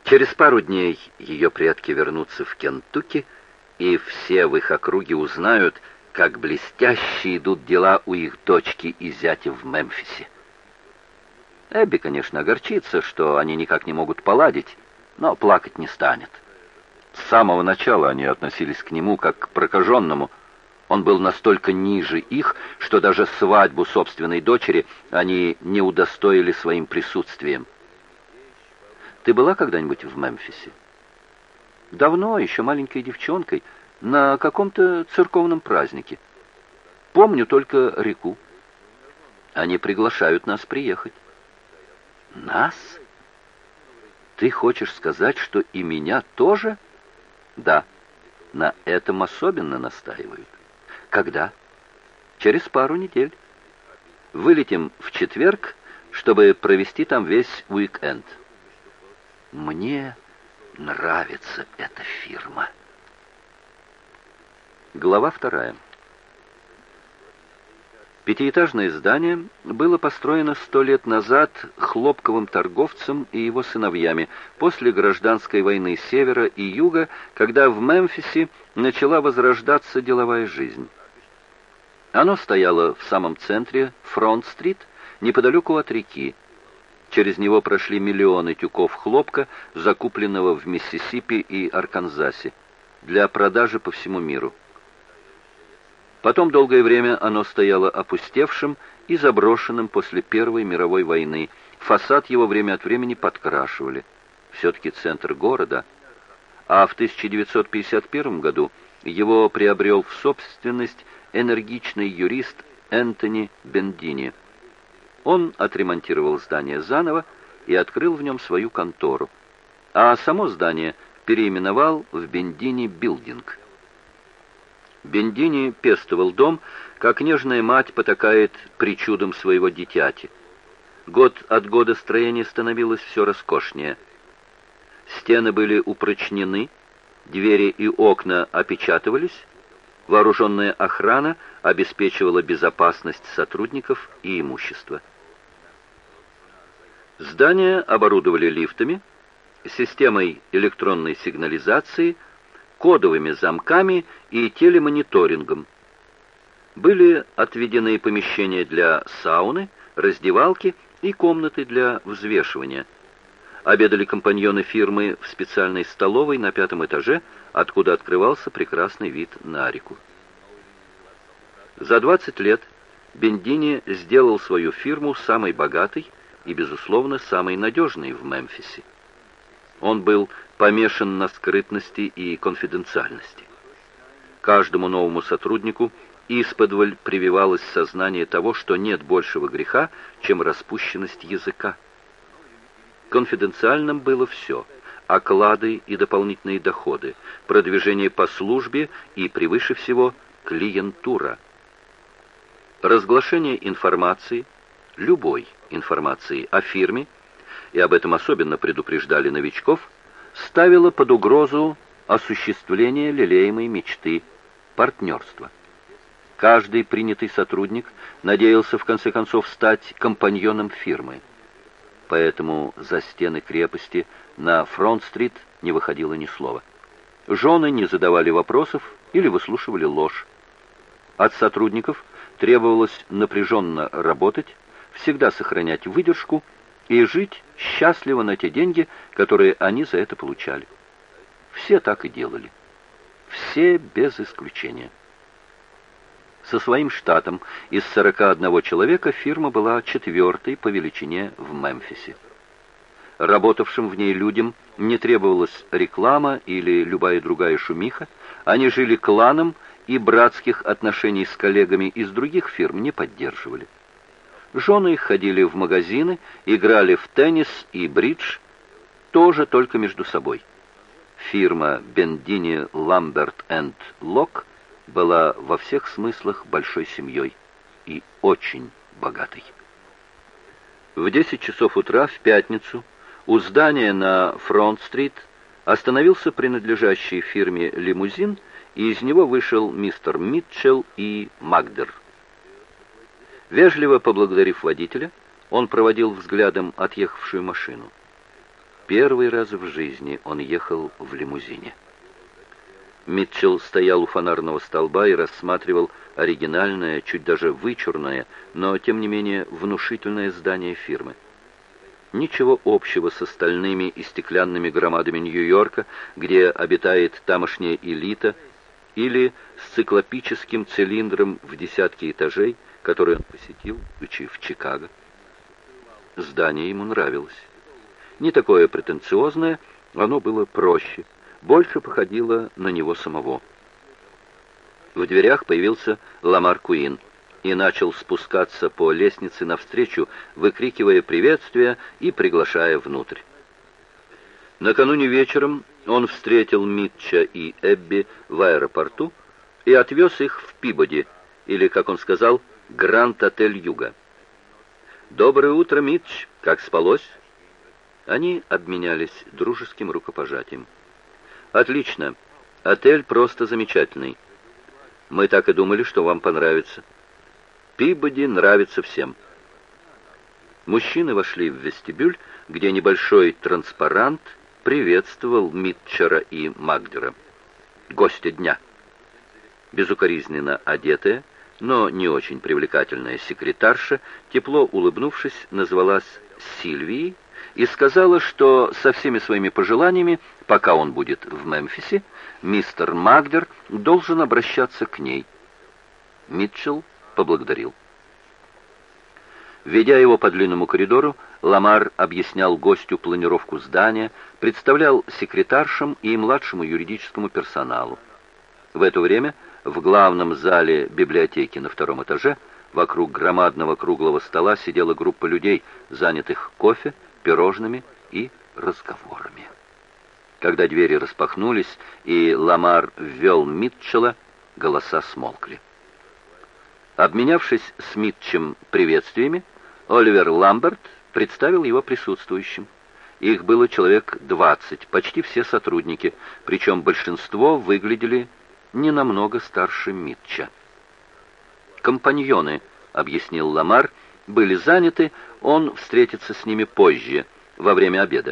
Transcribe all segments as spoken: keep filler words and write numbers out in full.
Через пару дней ее предки вернутся в Кентукки, и все в их округе узнают, как блестяще идут дела у их дочки и зятя в Мемфисе. Эбби, конечно, огорчится, что они никак не могут поладить, но плакать не станет. С самого начала они относились к нему как к прокаженному. Он был настолько ниже их, что даже свадьбу собственной дочери они не удостоили своим присутствием. Ты была когда-нибудь в Мемфисе? Давно, еще маленькой девчонкой, на каком-то церковном празднике. Помню только реку. Они приглашают нас приехать. Нас? Ты хочешь сказать, что и меня тоже? Да, на этом особенно настаивают. Когда? Через пару недель. Вылетим в четверг, чтобы провести там весь уик-энд. Мне нравится эта фирма. Глава вторая. Пятиэтажное здание было построено сто лет назад хлопковым торговцем и его сыновьями после гражданской войны севера и юга, когда в Мемфисе начала возрождаться деловая жизнь. Оно стояло в самом центре Фронт-стрит, неподалеку от реки. Через него прошли миллионы тюков хлопка, закупленного в Миссисипи и Арканзасе, для продажи по всему миру. Потом долгое время оно стояло опустевшим и заброшенным после Первой мировой войны. Фасад его время от времени подкрашивали. Все-таки центр города. А в тысяча девятьсот пятьдесят первом году его приобрел в собственность энергичный юрист Энтони Бендини. Он отремонтировал здание заново и открыл в нем свою контору. А само здание переименовал в Бендини Билдинг. Бендини пестовал дом, как нежная мать потакает причудам своего дитяти. Год от года строение становилось все роскошнее. Стены были упрочнены, двери и окна опечатывались, вооруженная охрана обеспечивала безопасность сотрудников и имущества. Здание оборудовали лифтами, системой электронной сигнализации, кодовыми замками и телемониторингом. Были отведены помещения для сауны, раздевалки и комнаты для взвешивания. Обедали компаньоны фирмы в специальной столовой на пятом этаже, откуда открывался прекрасный вид на реку. За двадцать лет Бендини сделал свою фирму самой богатой и, безусловно, самой надежной в Мемфисе. Он был помешан на скрытности и конфиденциальности. Каждому новому сотруднику исподволь прививалось сознание того, что нет большего греха, чем распущенность языка. Конфиденциальным было все: оклады и дополнительные доходы, продвижение по службе и, превыше всего, клиентура. Разглашение информации, любой информации о фирме, и об этом особенно предупреждали новичков, ставило под угрозу осуществление лелеемой мечты – партнерства. Каждый принятый сотрудник надеялся в конце концов стать компаньоном фирмы. Поэтому за стены крепости на Фронт-стрит не выходило ни слова. Жены не задавали вопросов или выслушивали ложь. От сотрудников требовалось напряженно работать, всегда сохранять выдержку и жить счастливо на те деньги, которые они за это получали. Все так и делали. Все без исключения. Со своим штатом из сорока одного человека фирма была четвертой по величине в Мемфисе. Работавшим в ней людям не требовалась реклама или любая другая шумиха, они жили кланом и братских отношений с коллегами из других фирм не поддерживали. Жены их ходили в магазины, играли в теннис и бридж, тоже только между собой. Фирма Бендини Ламберт энд Лок была во всех смыслах большой семьей и очень богатой. В десять часов утра в пятницу у здания на Фронт-стрит остановился принадлежащий фирме лимузин, и из него вышел мистер Митчелл и Магдер. Вежливо поблагодарив водителя, он проводил взглядом отъехавшую машину. первый раз в жизни он ехал в лимузине. Митчелл стоял у фонарного столба и рассматривал оригинальное, чуть даже вычурное, но, тем не менее, внушительное здание фирмы. Ничего общего с остальными и стеклянными громадами Нью-Йорка, где обитает тамошняя элита, или с циклопическим цилиндром в десятки этажей, который он посетил, будучи в Чикаго. Здание ему нравилось. Не такое претенциозное, оно было проще, больше походило на него самого. В дверях появился Ламар Куин и начал спускаться по лестнице навстречу, выкрикивая приветствия и приглашая внутрь. Накануне вечером он встретил Митча и Эбби в аэропорту и отвез их в Пибоди, или, как он сказал, Гранд-отель Юга. «Доброе утро, Митч! Как спалось?» Они обменялись дружеским рукопожатием. «Отлично. Отель просто замечательный. Мы так и думали, что вам понравится. Пибоди нравится всем». Мужчины вошли в вестибюль, где небольшой транспарант приветствовал Митчера и Магдера. Гостя дня. Безукоризненно одетая, но не очень привлекательная секретарша, тепло улыбнувшись, назвалась Сильвией и сказала, что со всеми своими пожеланиями, пока он будет в Мемфисе, мистер Магдер должен обращаться к ней. Митчелл поблагодарил. Ведя его по длинному коридору, Ламар объяснял гостю планировку здания, представлял секретаршам и младшему юридическому персоналу. В это время в главном зале библиотеки на втором этаже вокруг громадного круглого стола сидела группа людей, занятых кофе, пирожными и разговорами. Когда двери распахнулись и Ламар ввел Митчелла, голоса смолкли. Обменявшись с Митчем приветствиями, Оливер Ламберт представил его присутствующим. Их было человек двадцать, почти все сотрудники, причем большинство выглядели не намного старше Митча. «Компаньоны», — объяснил Ламар, — «были заняты, он встретится с ними позже, во время обеда».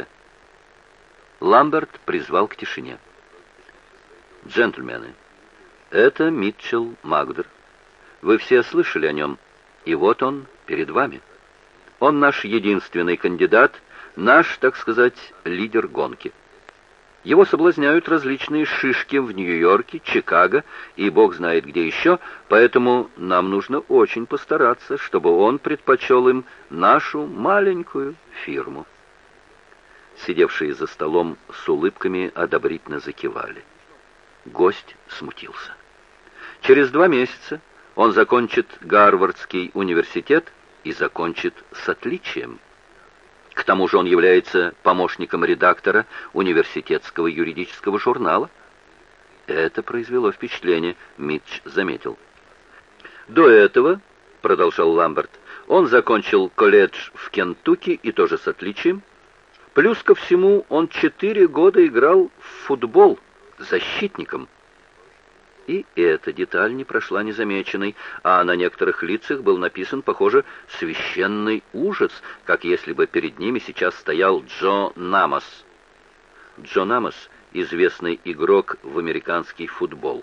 Ламберт призвал к тишине. «Джентльмены, это Митчелл Магдер. Вы все слышали о нем, и вот он перед вами. Он наш единственный кандидат, наш, так сказать, лидер гонки. Его соблазняют различные шишки в Нью-Йорке, Чикаго и бог знает где еще, поэтому нам нужно очень постараться, чтобы он предпочел им нашу маленькую фирму». Сидевшие за столом с улыбками одобрительно закивали. Гость смутился. Через два месяца он закончит Гарвардский университет и закончит с отличием. К тому же он является помощником редактора университетского юридического журнала. Это произвело впечатление, Митч заметил. До этого, продолжал Ламберт, он закончил колледж в Кентукки и тоже с отличием. Плюс ко всему он четыре года играл в футбол защитником. И эта деталь не прошла незамеченной, а на некоторых лицах был написан, похоже, священный ужас, как если бы перед ними сейчас стоял Джо Намос. Джо Намос — известный игрок в американский футбол.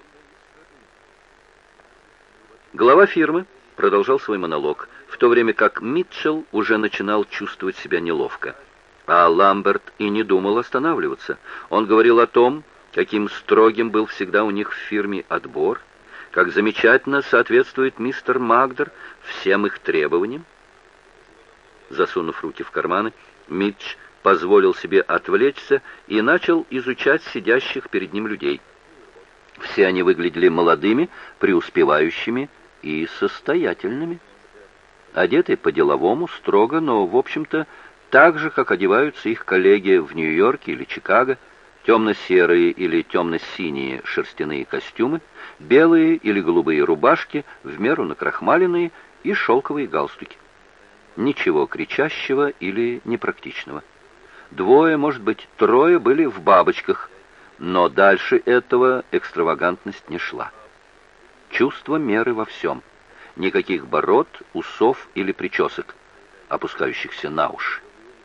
Глава фирмы продолжал свой монолог, в то время как Митчелл уже начинал чувствовать себя неловко. А Ламберт и не думал останавливаться. Он говорил о том, каким строгим был всегда у них в фирме отбор, как замечательно соответствует мистер Магдер всем их требованиям. Засунув руки в карманы, Митч позволил себе отвлечься и начал изучать сидящих перед ним людей. Все они выглядели молодыми, преуспевающими и состоятельными. Одеты по-деловому, строго, но, в общем-то, так же, как одеваются их коллеги в Нью-Йорке или Чикаго, темно-серые или темно-синие шерстяные костюмы, белые или голубые рубашки, в меру накрахмаленные, и шелковые галстуки. Ничего кричащего или непрактичного. Двое, может быть, трое были в бабочках, но дальше этого экстравагантность не шла. Чувство меры во всем. Никаких бород, усов или причесок, опускающихся на уши.